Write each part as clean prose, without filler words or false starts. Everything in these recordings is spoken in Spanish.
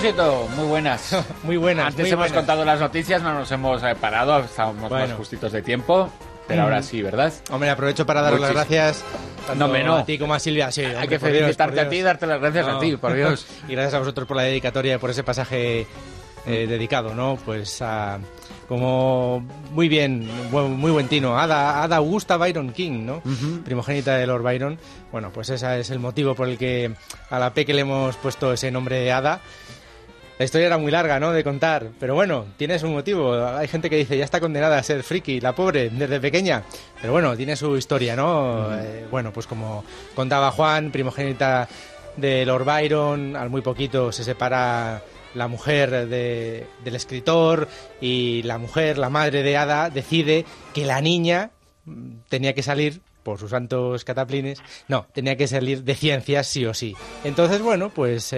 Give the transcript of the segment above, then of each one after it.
Sergito, muy buenas. Muy buenas. Antes muy hemos buenas. contado las noticias, no nos hemos parado, estábamos más justitos de tiempo, pero ahora sí, ¿verdad? Hombre, aprovecho para daros las gracias tanto no. a ti como a Silvia. Sí, hombre, hay que por Dios, felicitarte por a ti y darte las gracias a ti, por Dios. Y gracias a vosotros por la dedicatoria y por ese pasaje dedicado, ¿no? Pues a... Como muy bien, muy buen tino, Ada Augusta Byron King, ¿no? Primogénita de Lord Byron. Bueno, pues ese es el motivo por el que a la Peque le hemos puesto ese nombre de Ada. La historia era muy larga, ¿no?, de contar, pero bueno, tiene su motivo. Hay gente que dice, ya está condenada a ser friki, la pobre, desde pequeña. Pero bueno, tiene su historia, ¿no? Bueno, pues como contaba Juan, primogénita de Lord Byron, al muy poquito se separa la mujer del escritor y la mujer, la madre de Ada, decide que la niña tenía que salir, por sus santos cataplines, tenía que salir de ciencias sí o sí. Entonces, bueno, pues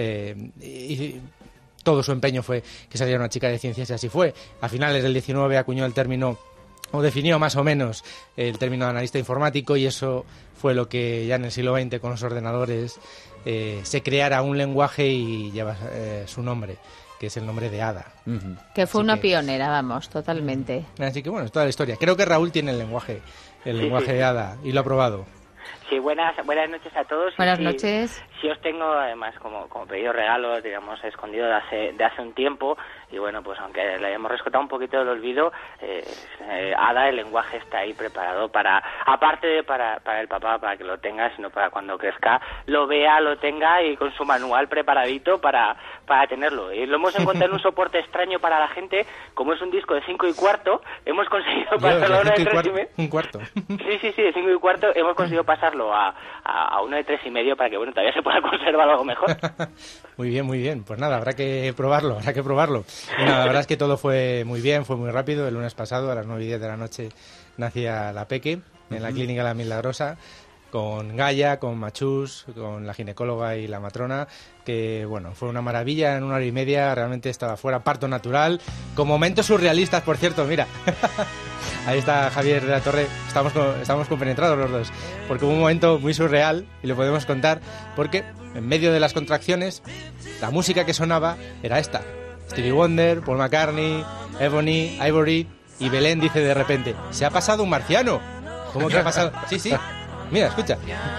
todo su empeño fue que saliera una chica de ciencias y así fue. A finales del 19 acuñó el término, o definió más o menos el término de analista informático, y eso fue lo que ya en el siglo XX con los ordenadores se creara un lenguaje y lleva su nombre, que es el nombre de Ada. Que fue una pionera, vamos, totalmente. Así que bueno, es toda la historia. Creo que Raúl tiene el lenguaje de Ada, y lo ha probado. Sí, buenas noches a todos. Buenas noches. Sí, os tengo además como pedido regalo, digamos, escondido de hace un tiempo, y bueno, pues aunque le hayamos rescatado un poquito del olvido, Ada, el lenguaje está ahí preparado aparte de para el papá, para que lo tenga, sino para cuando crezca, lo vea, lo tenga y con su manual preparadito para tenerlo. Y lo hemos encontrado en un soporte extraño para la gente, como es un disco de 5 1/4, hemos conseguido pasarlo a uno de 3,5. Un cuarto. Sí, de 5 1/4 hemos conseguido pasarlo a uno de 3,5 para que, bueno, todavía se pueda conservar algo mejor. Muy bien. Pues nada, habrá que probarlo. Y nada, la verdad es que todo fue muy bien, fue muy rápido. El lunes pasado, a las 9:10 de la noche, nacía la Peque en la Clínica La Milagrosa, con Gaia, con Machús, con la ginecóloga y la matrona, que bueno, fue una maravilla. En 1 hora y media realmente estaba fuera, parto natural, con momentos surrealistas, por cierto, mira. Ahí está Javier de la Torre, estamos compenetrados los dos, porque hubo un momento muy surreal, y lo podemos contar, porque en medio de las contracciones, la música que sonaba era esta: Stevie Wonder, Paul McCartney, Ebony, Ivory, y Belén dice de repente, ¿se ha pasado un marciano? ¿Cómo que ha pasado? Sí, mira, escucha.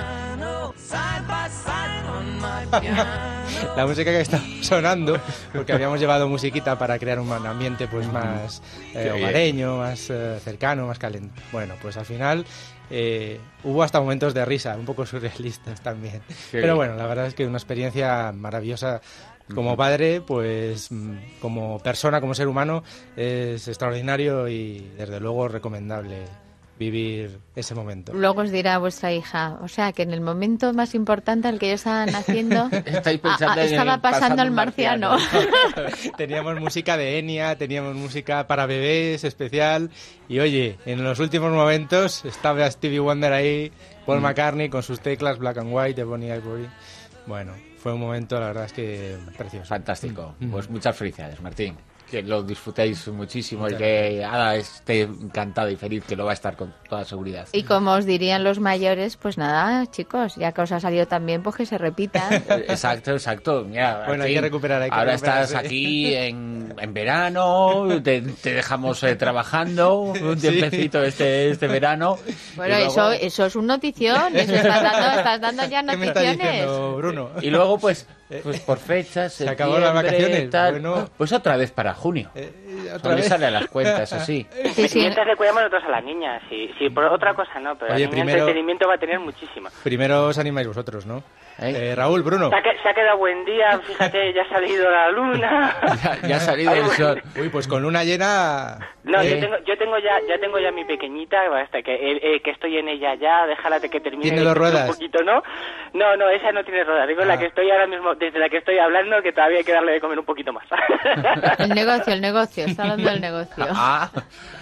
La música que está sonando, porque habíamos llevado musiquita para crear un ambiente pues más hogareño, más cercano, más calentito. Bueno, pues al final hubo hasta momentos de risa, un poco surrealistas también. Pero bueno, la verdad es que una experiencia maravillosa. Como padre, pues como persona, como ser humano, es extraordinario y desde luego recomendable vivir ese momento. Luego os dirá vuestra hija, o sea, que en el momento más importante al que ellos estaban haciendo, estaba pasando el marciano. Teníamos música de Enya, teníamos música para bebés especial, y oye, en los últimos momentos estaba Stevie Wonder ahí, Paul McCartney con sus teclas Black and White, Ebony Ivory. Bueno, fue un momento, la verdad es que precioso. Fantástico. Pues muchas felicidades, Martín. Que lo disfrutéis muchísimo y que Ada esté encantada y feliz, que lo va a estar con toda seguridad. Y como os dirían los mayores, pues nada, chicos, ya que os ha salido tan bien, pues que se repita. Exacto. Mira, bueno, hay que recuperar. Ahora estás aquí en verano, te dejamos trabajando un tiempecito este verano. Bueno, luego... eso es un notición, eso estás dando ya noticiones. ¿Qué me está diciendo, Bruno? Y luego pues por fechas, se acabó las vacaciones, bueno, pues otra vez para junio. Otra vez sale a las cuentas, así. Sí. Mientras le cuidamos nosotros a la niña, sí, por otra cosa no, pero oye, la niña entretenimiento va a tener muchísima. Primero os animáis vosotros, ¿no? Raúl, Bruno. Se ha quedado buen día, fíjate, ya ha salido la luna. ya ha salido el sol. Uy, pues con luna llena. No, yo tengo ya mi pequeñita, hasta que estoy en ella ya, déjala que termine. ¿Tiene 2 ruedas? Un poquito, ¿no? No, esa no tiene ruedas. Digo la que estoy ahora mismo, desde la que estoy hablando, que todavía hay que darle de comer un poquito más. El negocio, está hablando del negocio.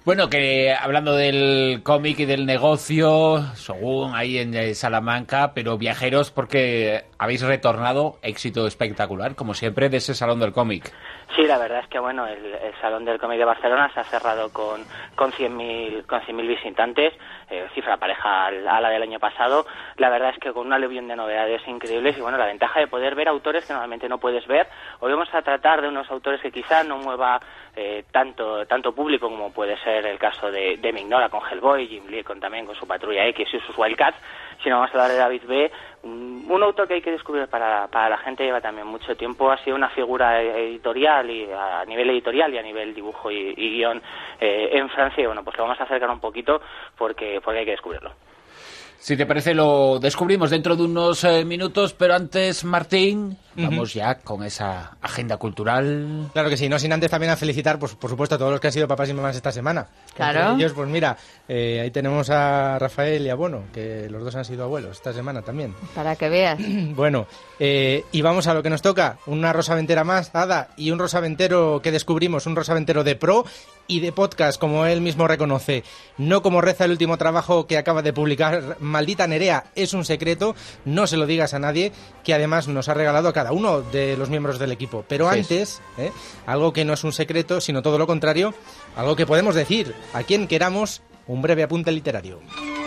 Bueno, que hablando del cómic y del negocio, Shogun ahí en Salamanca, pero viajeros porque habéis retornado, éxito espectacular, como siempre, de ese Salón del Cómic. Sí, la verdad es que bueno, el Salón del Cómic de Barcelona se ha cerrado con 100.000 visitantes, cifra pareja a la del año pasado. La verdad es que con un aluvión de novedades increíbles y bueno, la ventaja de poder ver autores que normalmente no puedes ver. Hoy vamos a tratar de unos autores que quizá no mueva tanto público como puede ser el caso de Mignola con Hellboy, Jim Lee también con su Patrulla X y sus Wildcats, sino vamos a hablar de David B., un autor que hay que descubrir para la gente, lleva también mucho tiempo, ha sido una figura editorial y a nivel editorial y a nivel dibujo y guión en Francia, y bueno, pues lo vamos a acercar un poquito porque hay que descubrirlo. Si te parece, lo descubrimos dentro de unos minutos, pero antes, Martín, vamos ya con esa agenda cultural. Claro que sí, no sin antes también a felicitar, pues, por supuesto, a todos los que han sido papás y mamás esta semana. Claro. Entre ellos, pues mira, ahí tenemos a Rafael y a Bono, que los dos han sido abuelos esta semana también. Para que veas. Bueno, y vamos a lo que nos toca, una rosaventera más, Ada, y un rosaventero que descubrimos, un rosaventero de pro y de podcast, como él mismo reconoce, no como reza el último trabajo que acaba de publicar. Maldita Nerea, es un secreto, no se lo digas a nadie, que además nos ha regalado a cada uno de los miembros del equipo. Pero sí, antes, algo que no es un secreto, sino todo lo contrario, algo que podemos decir a quien queramos, un breve apunte literario.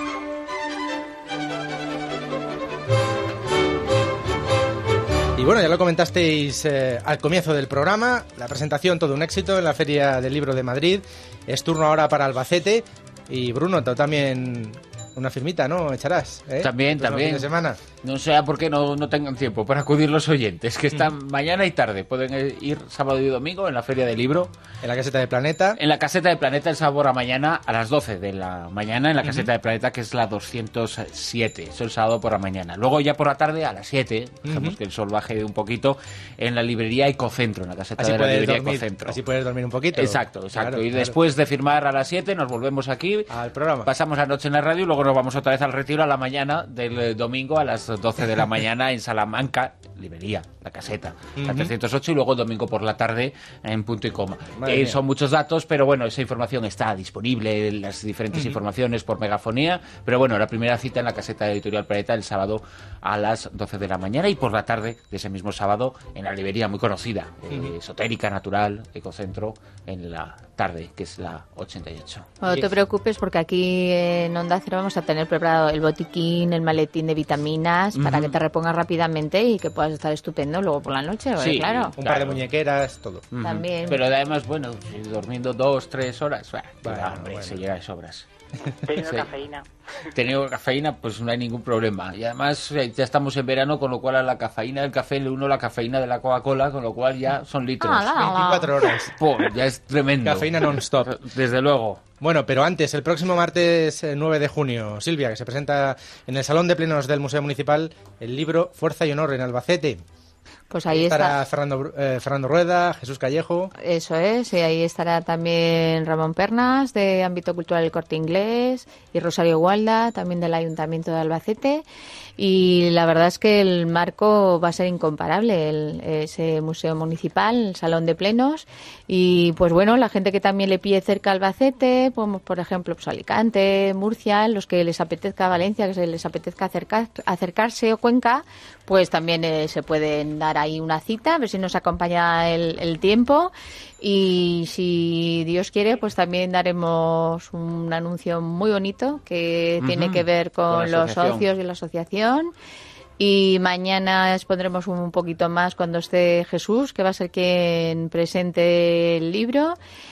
Y bueno, ya lo comentasteis al comienzo del programa, la presentación todo un éxito en la Feria del Libro de Madrid. Es turno ahora para Albacete. Y Bruno, tú también una firmita, ¿no? Echarás, ¿eh? También. Fin de semana. No sé por qué no tengan tiempo para acudir los oyentes, que están mañana y tarde. Pueden ir sábado y domingo en la Feria del Libro. En la Caseta de Planeta. En la Caseta de Planeta, el sábado a mañana a las 12 de la mañana, en la Caseta de Planeta, que es la 207. Eso el sábado por la mañana. Luego ya por la tarde, a las 7, dejemos que el sol baje un poquito, en la librería Ecocentro, en la Caseta así de la librería dormir, Ecocentro. Así puedes dormir un poquito. Exacto. Claro, y después de firmar a las 7, nos volvemos aquí. Al programa. Pasamos la noche en la radio y luego nos vamos otra vez al retiro a la mañana del domingo a las 12 de la mañana en Salamanca, librería, la Caseta, la 308, y luego el domingo por la tarde en punto y coma. Son muchos datos, pero bueno, esa información está disponible, las diferentes informaciones por megafonía, pero bueno, la primera cita en la Caseta de Editorial Planeta el sábado a las 12 de la mañana y por la tarde de ese mismo sábado en la librería muy conocida, Esotérica, Natural, Ecocentro, en la tarde, que es la 88. No te preocupes porque aquí en Onda Cero vamos a tener preparado el botiquín, el maletín de vitaminas para que te repongas rápidamente y que puedas estar estupendo luego por la noche, sí, claro. Un par de muñequeras, todo. También. Pero además, bueno, durmiendo 2-3 horas, se llega de sobras. ¿Tenido cafeína? Tenido cafeína, pues no hay ningún problema. Y además ya estamos en verano, con lo cual a la cafeína del café le uno la cafeína de la Coca-Cola, con lo cual ya son litros. 24 horas. Ya es tremendo. Cafeína non-stop. Desde luego. Bueno, pero antes, el próximo martes 9 de junio, Silvia, que se presenta en el Salón de Plenos del Museo Municipal el libro Fuerza y Honor en Albacete. Pues ahí estará Fernando Rueda, Jesús Callejo. Eso es, y ahí estará también Ramón Pernas, de Ámbito Cultural del Corte Inglés, y Rosario Gualda, también del Ayuntamiento de Albacete. Y la verdad es que el marco va a ser incomparable, ese museo municipal, el Salón de Plenos. Y pues bueno, la gente que también le pille cerca a Albacete, pues, por ejemplo, pues Alicante, Murcia, los que les apetezca Valencia, que se les apetezca acercarse, o Cuenca, pues también se pueden dar ahí una cita, a ver si nos acompaña el tiempo. Y si Dios quiere, pues también daremos un anuncio muy bonito que tiene que ver con los socios y la asociación. Y mañana expondremos un poquito más cuando esté Jesús, que va a ser quien presente el libro.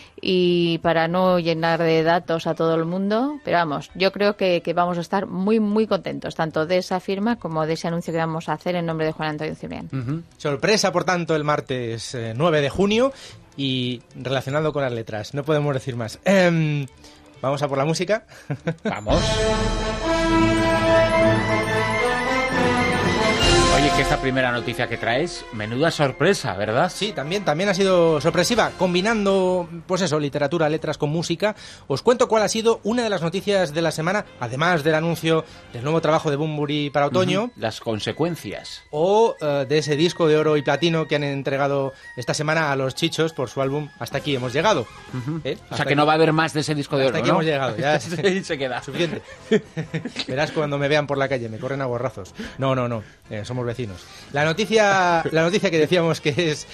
Y para no llenar de datos a todo el mundo, pero vamos, yo creo que vamos a estar muy, muy contentos, tanto de esa firma como de ese anuncio que vamos a hacer en nombre de Juan Antonio Cibrián. Sorpresa, por tanto, el martes 9 de junio y relacionado con las letras, no podemos decir más. Vamos a por la música. Vamos. Oye, que esta primera noticia que traes, menuda sorpresa, ¿verdad? Sí, también ha sido sorpresiva, combinando, pues eso, literatura, letras con música. Os cuento cuál ha sido una de las noticias de la semana, además del anuncio del nuevo trabajo de Bunbury para otoño. Las consecuencias. O de ese disco de oro y platino que han entregado esta semana a los Chichos por su álbum Hasta aquí hemos llegado. O sea que no va a haber más de ese disco de oro, hasta aquí ¿no? hemos llegado, ya se queda. Suficiente. Verás cuando me vean por la calle, me corren a gorrazos. No, somos vecinos. La noticia que decíamos que es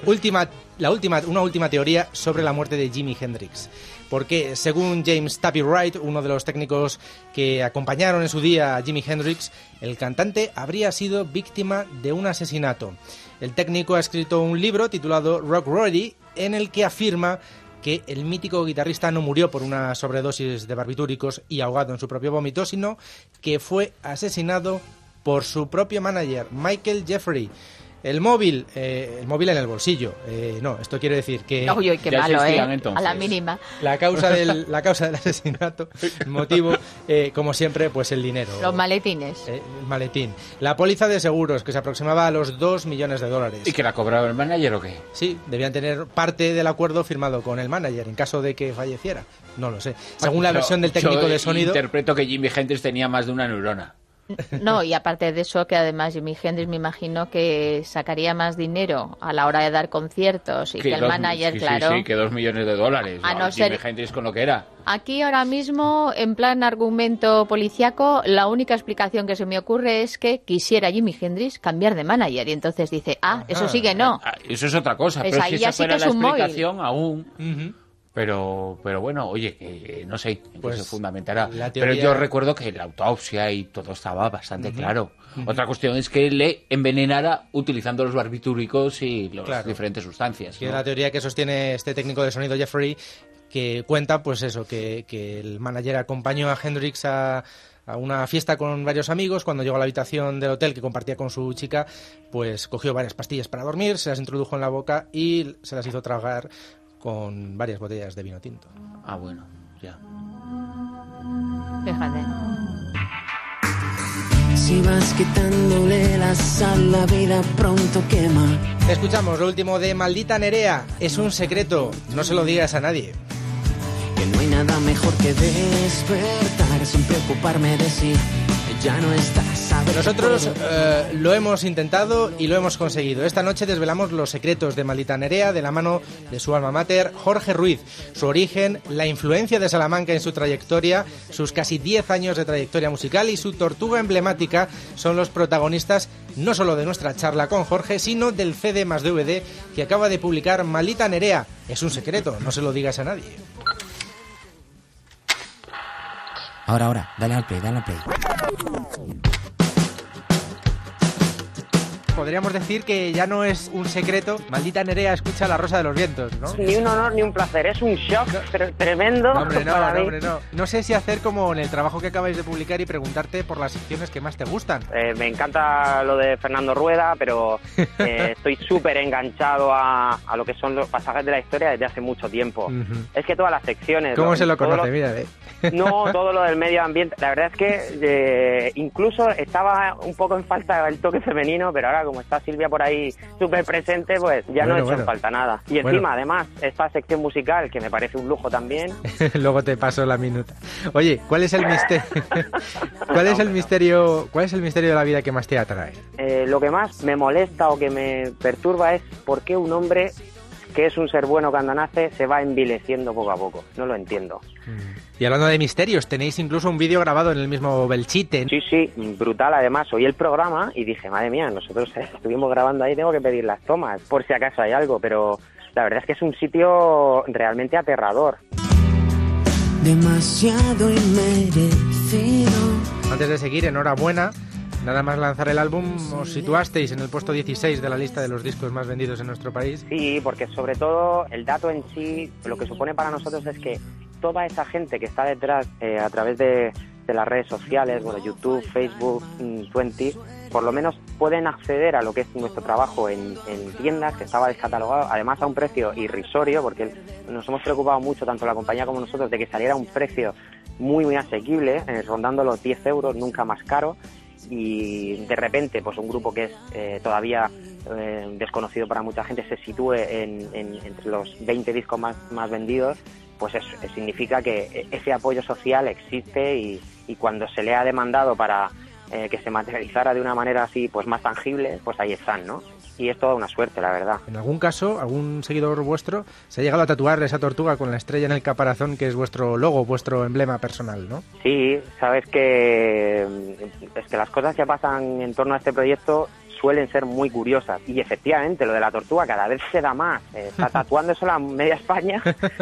una última teoría sobre la muerte de Jimi Hendrix. Porque según James Tappy Wright, uno de los técnicos que acompañaron en su día a Jimi Hendrix, el cantante habría sido víctima de un asesinato. El técnico ha escrito un libro titulado Rock Roddy, en el que afirma que el mítico guitarrista no murió por una sobredosis de barbitúricos y ahogado en su propio vómito, sino que fue asesinado por su propio manager, Michael Jeffrey. El móvil en el bolsillo. No, esto quiere decir que... Uy, qué malo, a la mínima. La causa del asesinato, el motivo, como siempre, pues el dinero. Los maletines. El maletín. La póliza de seguros, que se aproximaba a los $2 millones. ¿Y que la cobraba el manager o qué? Sí, debían tener parte del acuerdo firmado con el manager en caso de que falleciera. No lo sé. Según la versión del técnico de sonido... Interpreto que Jimi Hendrix tenía más de una neurona. No, y aparte de eso, que además Jimi Hendrix me imagino que sacaría más dinero a la hora de dar conciertos y que el manager, claro... Sí, que $2 millones. A no ser... Jimi Hendrix con lo que era. Aquí ahora mismo, en plan argumento policiaco, la única explicación que se me ocurre es que quisiera Jimi Hendrix cambiar de manager y entonces dice, eso sí que no. Eso es otra cosa, pues pero ahí si esa fuera sí que la es un explicación móvil. Aún... Pero bueno, oye, que no sé, pues se fundamentará. Teoría... Pero yo recuerdo que la autopsia y todo estaba bastante claro. Otra cuestión es que le envenenara utilizando los barbitúricos y las diferentes sustancias, ¿no? La teoría que sostiene este técnico de sonido Jeffrey, que cuenta, pues eso, que el manager acompañó a Hendrix a una fiesta con varios amigos. Cuando llegó a la habitación del hotel que compartía con su chica, pues cogió varias pastillas para dormir, se las introdujo en la boca y se las hizo tragar con varias botellas de vino tinto. Ah, bueno, ya. Fíjate. Si vas quitándole la sal, la vida pronto quema. Escuchamos lo último de Maldita Nerea. Es un secreto, no se lo digas a nadie. Que no hay nada mejor que despertar sin preocuparme de si ya no estás. Nosotros lo hemos intentado y lo hemos conseguido. Esta noche desvelamos los secretos de Maldita Nerea de la mano de su alma mater, Jorge Ruiz. Su origen, la influencia de Salamanca en su trayectoria, sus casi 10 años de trayectoria musical y su tortuga emblemática son los protagonistas no solo de nuestra charla con Jorge, sino del CD más DVD que acaba de publicar Maldita Nerea. Es un secreto, no se lo digas a nadie. Ahora, dale al play. Podríamos decir que ya no es un secreto. Maldita Nerea escucha La Rosa de los Vientos, ¿no? Ni un honor ni un placer, es un shock tremendo. No. No sé si hacer como en el trabajo que acabáis de publicar y preguntarte por las secciones que más te gustan. Me encanta lo de Fernando Rueda, pero estoy súper enganchado a lo que son los pasajes de la historia desde hace mucho tiempo. Es que todas las secciones... ¿Cómo se lo conoce? Mira, No, todo lo del medio ambiente. La verdad es que incluso estaba un poco en falta el toque femenino, pero ahora como está Silvia por ahí súper presente, pues ya no he hecho en falta nada. Y encima, además, esta sección musical, que me parece un lujo también. Luego te paso la minuta. Oye, ¿cuál es el misterio? ¿Cuál es el misterio de la vida que más te atrae? Lo que más me molesta o que me perturba es por qué un hombre que es un ser bueno cuando nace se va envileciendo poco a poco. No lo entiendo. Y hablando de misterios, tenéis incluso un vídeo grabado en el mismo Belchite. Sí, brutal. Además, oí el programa y dije, madre mía, nosotros estuvimos grabando ahí, tengo que pedir las tomas por si acaso hay algo, pero la verdad es que es un sitio realmente aterrador. Demasiado inmerecido. Antes de seguir, enhorabuena. Nada más lanzar el álbum, os situasteis en el puesto 16 de la lista de los discos más vendidos en nuestro país. Sí, porque sobre todo el dato en sí, lo que supone para nosotros es que toda esa gente que está detrás a través de las redes sociales, YouTube, Facebook, 20, por lo menos pueden acceder a lo que es nuestro trabajo en tiendas, que estaba descatalogado, además a un precio irrisorio, porque nos hemos preocupado mucho, tanto la compañía como nosotros, de que saliera a un precio muy, muy asequible, rondando los 10 euros, nunca más caro. y de repente pues un grupo que es todavía desconocido para mucha gente se sitúe entre los 20 discos más vendidos, pues eso significa que ese apoyo social existe y cuando se le ha demandado para que se materializara de una manera así pues más tangible, pues ahí están, ¿no? Y es toda una suerte, la verdad. En algún caso, algún seguidor vuestro se ha llegado a tatuar esa tortuga con la estrella en el caparazón, que es vuestro logo, vuestro emblema personal, ¿no? Sí, sabes que es que las cosas que pasan en torno a este proyecto suelen ser muy curiosas. Y efectivamente, lo de la tortuga cada vez se da más. Está tatuándose la media España.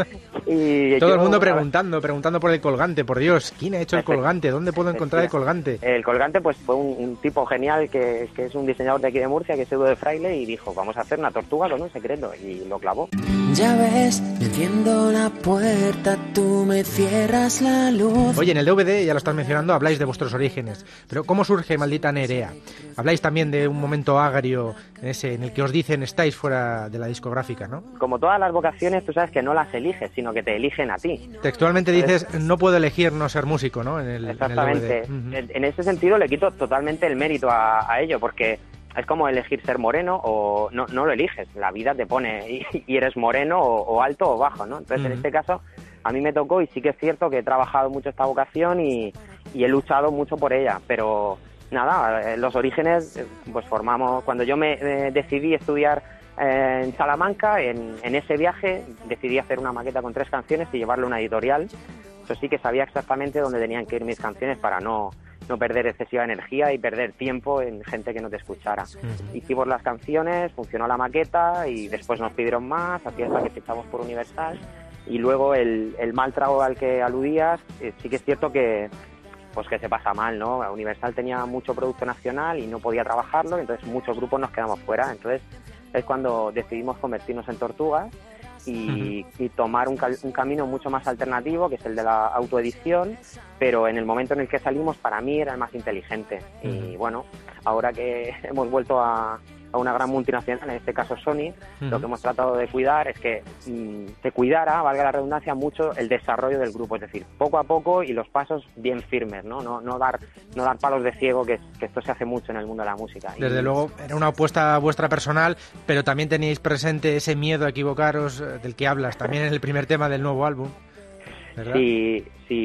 Y todo el mundo preguntando por el colgante. Por Dios, ¿quién ha hecho el colgante? ¿Dónde puedo encontrar el colgante? El colgante pues fue un tipo genial que es un diseñador de aquí de Murcia, que es Edu de Fraile, y dijo, vamos a hacer una tortuga con un secreto. Y lo clavó. Ya ves, me enciendo la puerta, tú me cierras la luz. Oye, en el DVD, ya lo estás mencionando, habláis de vuestros orígenes. Pero ¿cómo surge Maldita Nerea? Habláis también de un momento agrio en el que os dicen estáis fuera de la discográfica, ¿no? Como todas las vocaciones, tú sabes que no las eliges, sino que te eligen a ti. Textualmente dices, no puedo elegir no ser músico, ¿no? Exactamente. En el DVD. En ese sentido le quito totalmente el mérito a ello, porque es como elegir ser moreno o no lo eliges, la vida te pone y eres moreno o alto o bajo, ¿no? Entonces en este caso a mí me tocó, y sí que es cierto que he trabajado mucho esta vocación y he luchado mucho por ella, pero nada, los orígenes pues formamos, cuando yo me decidí estudiar en Salamanca, en ese viaje decidí hacer una maqueta con 3 canciones y llevarle a una editorial. Eso sí que sabía exactamente dónde tenían que ir mis canciones para no perder excesiva energía y perder tiempo en gente que no te escuchara. Hicimos las canciones, funcionó la maqueta y después nos pidieron más, así hasta que fichamos por Universal. Y luego el mal trago al que aludías, sí que es cierto que pues que se pasa mal, ¿no? Universal tenía mucho producto nacional y no podía trabajarlo, entonces muchos grupos nos quedamos fuera. Entonces es cuando decidimos convertirnos en Tortugas y tomar un camino mucho más alternativo, que es el de la autoedición, pero en el momento en el que salimos, para mí era el más inteligente. Y bueno, ahora que hemos vuelto a una gran multinacional, en este caso Sony, lo que hemos tratado de cuidar es que se cuidara, valga la redundancia, mucho el desarrollo del grupo, es decir, poco a poco y los pasos bien firmes, no dar palos de ciego, que esto se hace mucho en el mundo de la música. Desde luego, era una apuesta vuestra personal, pero también teníais presente ese miedo a equivocaros del que hablas también en el primer tema del nuevo álbum, ¿verdad? Sí,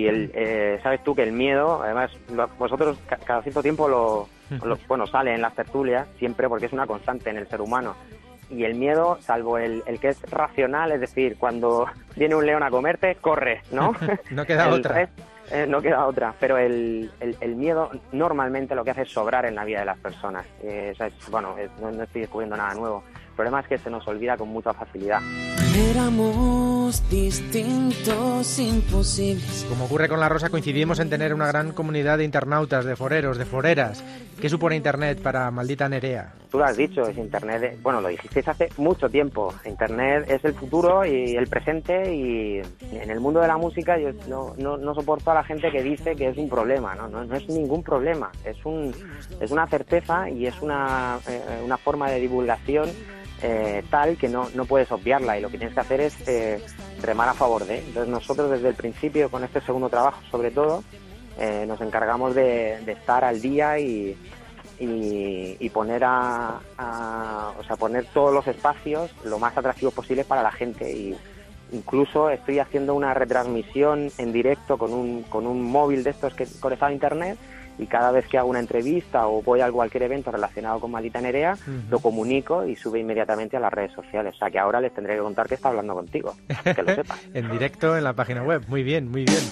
sabes tú que el miedo, además, vosotros cada cierto tiempo bueno, sale en las tertulias siempre, porque es una constante en el ser humano. Y el miedo, salvo el que es racional, es decir, cuando viene un león a comerte, corre, ¿no? No queda otra. No queda otra, pero el miedo normalmente lo que hace es sobrar en la vida de las personas. No estoy descubriendo nada nuevo. El problema es que se nos olvida con mucha facilidad. Éramos distintos, imposibles. Como ocurre con La Rosa, coincidimos en tener una gran comunidad de internautas, de foreros, de foreras. ¿Qué supone Internet para Maldita Nerea? Tú lo has dicho, es Internet, lo dijisteis hace mucho tiempo. Internet es el futuro y el presente, y en el mundo de la música yo no soporto a la gente que dice que es un problema, no es ningún problema, es una certeza y es una forma de divulgación tal que no puedes obviarla, y lo que tienes que hacer es remar a favor de. Entonces nosotros desde el principio, con este segundo trabajo sobre todo, nos encargamos de estar al día y poner poner todos los espacios lo más atractivos posibles para la gente. Y incluso estoy haciendo una retransmisión en directo con un móvil de estos que conectado a internet, y cada vez que hago una entrevista o voy a cualquier evento relacionado con Maldita Nerea, lo comunico y sube inmediatamente a las redes sociales. O sea que ahora les tendré que contar que está hablando contigo, que lo sepas. En directo en la página web. Muy bien, muy bien.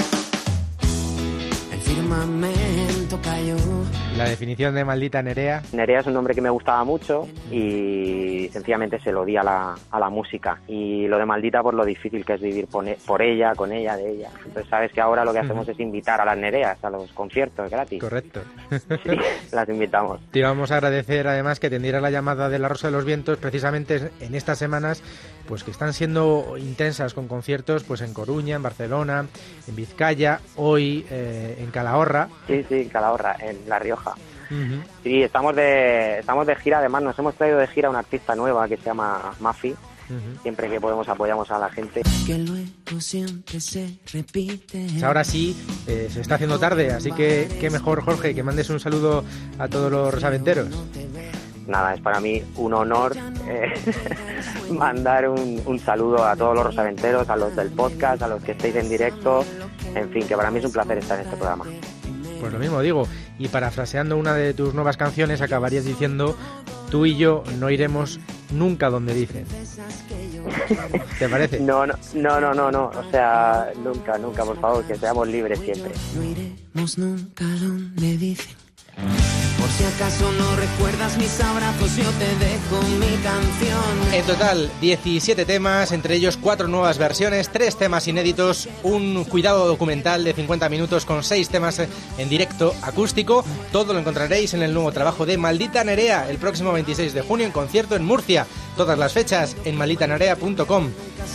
El firmamento cayó. La definición de Maldita Nerea. Nerea es un nombre que me gustaba mucho y sencillamente se lo di a la música. Y lo de Maldita por lo difícil que es vivir por ella, con ella, de ella. Entonces sabes que ahora lo que hacemos es invitar a las Nereas a los conciertos gratis. Correcto. Sí, las invitamos. Te íbamos a agradecer además que tendieras la llamada de La Rosa de los Vientos precisamente en estas semanas, pues que están siendo intensas con conciertos pues en Coruña, en Barcelona, en Vizcaya, hoy en Calahorra. Sí, en Calahorra, en La Rioja. Sí, estamos de gira. Además nos hemos traído de gira una artista nueva que se llama Mafi, Siempre que podemos apoyamos a la gente. Que luego siempre se repite. Pues ahora sí, se está haciendo tarde, así que qué mejor, Jorge, que mandes un saludo a todos los rosaventeros. Nada, es para mí un honor mandar un saludo a todos los rosaventeros, a los del podcast, a los que estéis en directo, en fin, que para mí es un placer estar en este programa. Pues lo mismo digo, y parafraseando una de tus nuevas canciones acabarías diciendo: tú y yo no iremos nunca donde dicen. ¿Te parece? No, o sea, nunca, por favor, que seamos libres siempre. No iremos nunca donde dicen. Por si acaso no recuerdas mis abrazos, yo te dejo mi canción. En total, 17 temas, entre ellos 4 nuevas versiones, 3 temas inéditos, un cuidado documental de 50 minutos con 6 temas en directo acústico. Todo lo encontraréis en el nuevo trabajo de Maldita Nerea, el próximo 26 de junio en concierto en Murcia. Todas las fechas en malditanerea.com.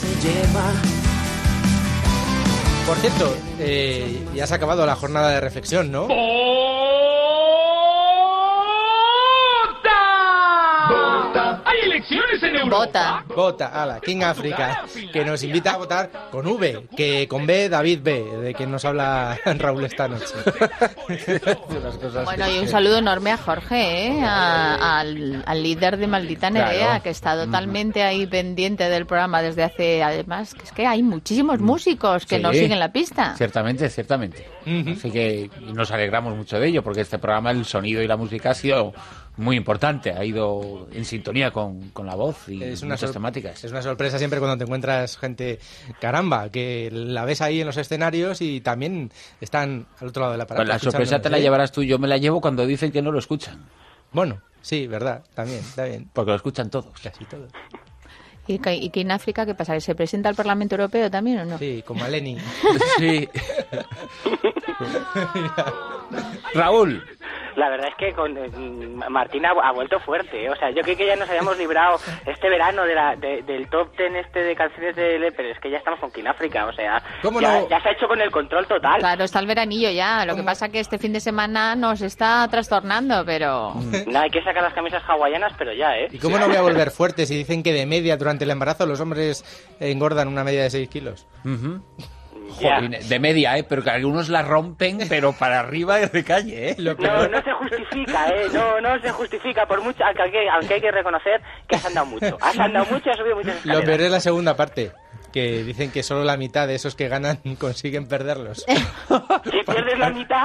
Por cierto, ya se ha acabado la jornada de reflexión, ¿no? ¡Hay elecciones en Europa! Vota, ala, King África, que nos invita a votar con V, que con B, David B, de quien nos habla Raúl esta noche. Bueno, y un saludo enorme a Jorge, al líder de Maldita Nerea, Claro. que está totalmente ahí pendiente del programa desde hace... Además, que es que hay muchísimos músicos que Sí. nos siguen la pista. Ciertamente. Así que nos alegramos mucho de ello, porque este programa, el sonido y la música ha sido muy importante, ha ido en sintonía con la voz y muchas temáticas. Es una sorpresa siempre cuando te encuentras gente, caramba, que la ves ahí en los escenarios y también están al otro lado de la parada. Pues la sorpresa te la llevarás tú, yo me la llevo cuando dicen que no lo escuchan, Bueno, sí, verdad, también, está bien. porque lo escuchan todos. Casi todo. ¿Y que en África qué pasa? ¿Que se presenta al Parlamento Europeo también o no? Sí, como a Lenin. Sí. Raúl. La verdad es que Martín ha vuelto fuerte, ¿eh? O sea, yo creo que ya nos habíamos librado este verano del top 10 de canciones de él, pero es que ya estamos con King África, o sea, ¿Cómo ya, no? ya se ha hecho con el control total. Claro, está el veranillo ya. Lo que pasa que este fin de semana nos está trastornando, pero... No, hay que sacar las camisas hawaianas, pero ya, ¿eh? ¿Y cómo no voy a volver fuerte si dicen que de media durante el embarazo los hombres engordan una media de 6 kilos? Ya. Joder, de media, pero que algunos la rompen, pero para arriba de calle, No se justifica, no se justifica, por mucho, aunque hay que reconocer que has andado mucho, has subido muchas escaleras. Lo peor es la segunda parte, que dicen que solo la mitad de esos que ganan consiguen perderlos. Si pierdes la mitad.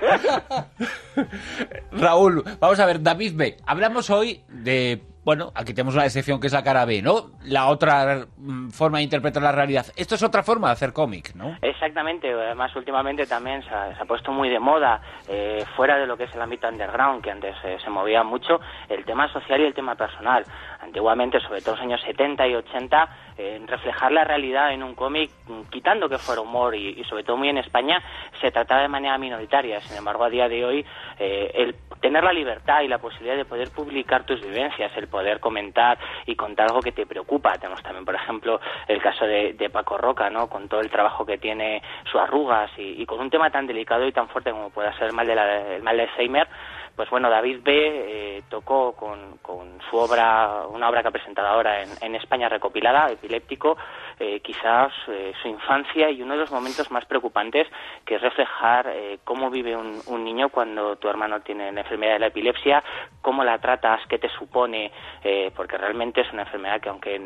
Raúl, vamos a ver, David B. Hablamos hoy de... Bueno, aquí tenemos una excepción que es la cara B, ¿no? La otra forma de interpretar la realidad. Esto es otra forma de hacer cómic, ¿no? Exactamente, además últimamente también se ha puesto muy de moda, fuera de lo que es el ámbito underground, que antes se movía mucho, el tema social y el tema personal. Antiguamente, sobre todo en los años 70 y 80, reflejar la realidad en un cómic, quitando que fuera humor y sobre todo muy en España, se trataba de manera minoritaria. Sin embargo, a día de hoy, el tener la libertad y la posibilidad de poder publicar tus vivencias, el poder comentar y contar algo que te preocupa. Tenemos también, por ejemplo, el caso de Paco Roca, ¿no? Con todo el trabajo que tiene, sus arrugas y con un tema tan delicado y tan fuerte como pueda ser el mal de Alzheimer. Pues bueno, David B. Tocó con su obra, una obra que ha presentado ahora en España recopilada, Epiléptico, quizás su infancia y uno de los momentos más preocupantes, que es reflejar cómo vive un niño cuando tu hermano tiene la enfermedad de la epilepsia, cómo la tratas, qué te supone, porque realmente es una enfermedad que, aunque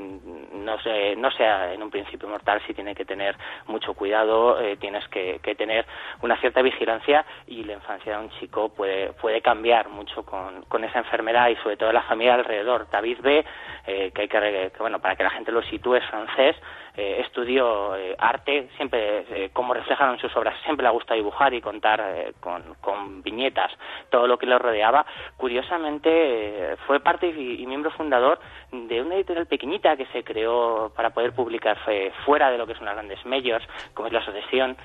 no sea en un principio mortal, sí tiene que tener mucho cuidado, tienes que tener una cierta vigilancia, y la infancia de un chico puede cambiar mucho con esa enfermedad, y sobre todo la familia alrededor. David B., que bueno, para que la gente lo sitúe, es francés, estudió arte, siempre, como reflejan en sus obras, siempre le ha gustado dibujar y contar con viñetas todo lo que lo rodeaba. Curiosamente, fue parte y miembro fundador de una editorial pequeñita que se creó para poder publicar fuera de lo que son las grandes majors, como es La Asociación,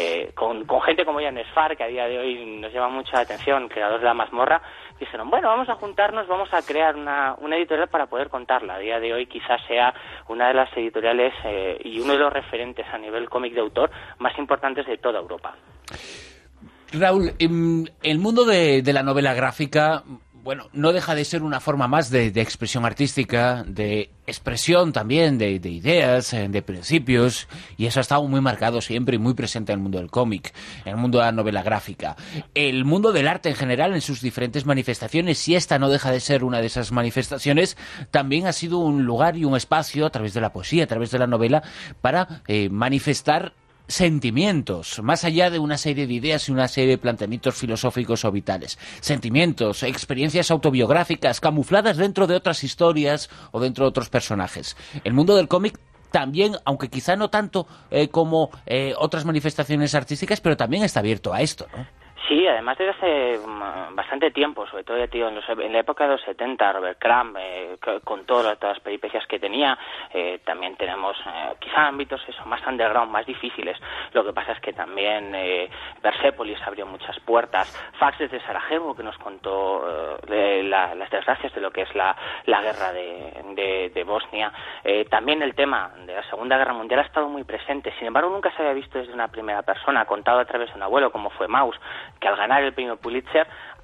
con gente como Jan Sfar, que a día de hoy nos llama mucha atención, creador de La Mazmorra. Dijeron, bueno, vamos a juntarnos, vamos a crear una editorial para poder contarla. A día de hoy quizás sea una de las editoriales y uno de los referentes a nivel cómic de autor más importantes de toda Europa. Raúl, el mundo de la novela gráfica, Bueno, no deja de ser una forma más de expresión artística, de expresión también de ideas, de principios, y eso ha estado muy marcado siempre y muy presente en el mundo del cómic, en el mundo de la novela gráfica. El mundo del arte en general, en sus diferentes manifestaciones, y esta no deja de ser una de esas manifestaciones, también ha sido un lugar y un espacio, a través de la poesía, a través de la novela, para manifestar sentimientos, más allá de una serie de ideas y una serie de planteamientos filosóficos o vitales. Sentimientos, experiencias autobiográficas, camufladas dentro de otras historias o dentro de otros personajes. El mundo del cómic también, aunque quizá no tanto como otras manifestaciones artísticas, pero también está abierto a esto, ¿no? Sí, además desde hace bastante tiempo, sobre todo, tío, en la época de los 70, Robert Crumb, con todas las peripecias que tenía, también tenemos quizá ámbitos más underground, más difíciles. Lo que pasa es que también Persepolis abrió muchas puertas, Fax desde Sarajevo, que nos contó las desgracias de lo que es la guerra de Bosnia. También el tema de la Segunda Guerra Mundial ha estado muy presente, sin embargo nunca se había visto desde una primera persona, contado a través de un abuelo, como fue Maus, que al ganar el premio Pulitzer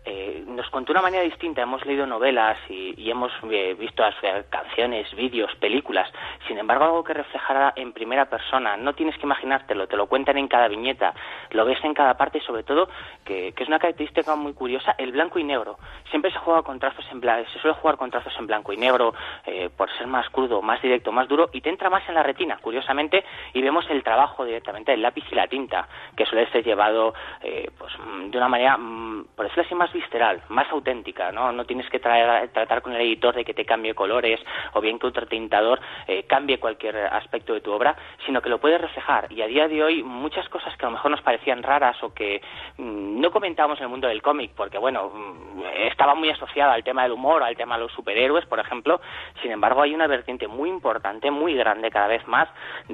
nos contó de una manera distinta. Hemos leído novelas y hemos visto canciones, vídeos, películas. Sin embargo, algo que reflejará en primera persona. No tienes que imaginártelo, te lo cuentan en cada viñeta, lo ves en cada parte y sobre todo, que es una característica muy curiosa, el blanco y negro. Siempre se juega con trazos se suele jugar con trazos en blanco y negro por ser más crudo, más directo, más duro, y te entra más en la retina, curiosamente, y vemos el trabajo directamente del lápiz y la tinta, que suele ser llevado pues de una manera, por decirlo así, más visceral, más auténtica, ¿no? No tienes que tratar con el editor de que te cambie colores o bien que otro tintador cambie cualquier aspecto de tu obra, sino que lo puedes reflejar. Y a día de hoy muchas cosas que a lo mejor nos parecían raras o que no comentábamos en el mundo del cómic porque, bueno, estaba muy asociada al tema del humor, al tema de los superhéroes, por ejemplo. Sin embargo, hay una vertiente muy importante, muy grande cada vez más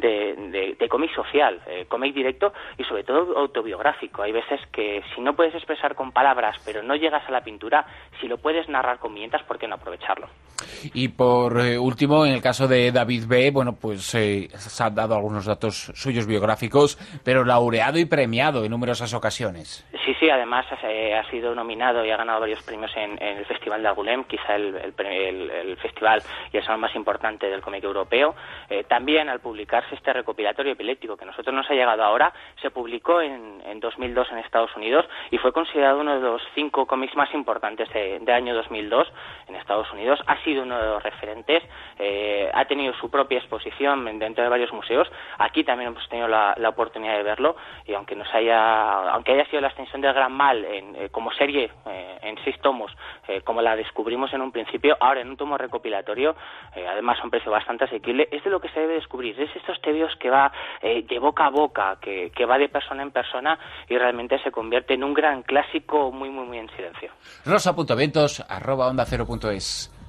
de cómic social, cómic directo y sobre todo autobiográfico. Hay veces que si no puedes expresar con palabras, pero no llegas a la pintura, si lo puedes narrar con viñetas, ¿por qué no aprovecharlo? Y por último, en el caso de David B., bueno, pues se han dado algunos datos suyos biográficos, pero laureado y premiado en numerosas ocasiones. Sí, además ha sido nominado y ha ganado varios premios en el Festival de Angoulême, quizá el festival y el salón más importante del cómic europeo. También al publicarse este recopilatorio epiléptico que a nosotros nos ha llegado ahora, se publicó en 2002 en Estados Unidos y fue considerado uno de los 5 cómics más importantes del año 2002 en Estados Unidos. Ha sido uno de los referentes, ha tenido su propia exposición dentro de varios museos. Aquí también hemos tenido la oportunidad de verlo y aunque haya sido la extensión del Gran Mal como serie en 6 tomos, como la descubrimos en un principio, ahora en un tomo recopilatorio, además a un precio bastante asequible, es de lo que se debe descubrir. Es estos tebeos que va de boca a boca, que va de persona en persona y realmente se convierte en un gran clásico muy, muy, muy en silencio. Rosa.ventos@ondacero.es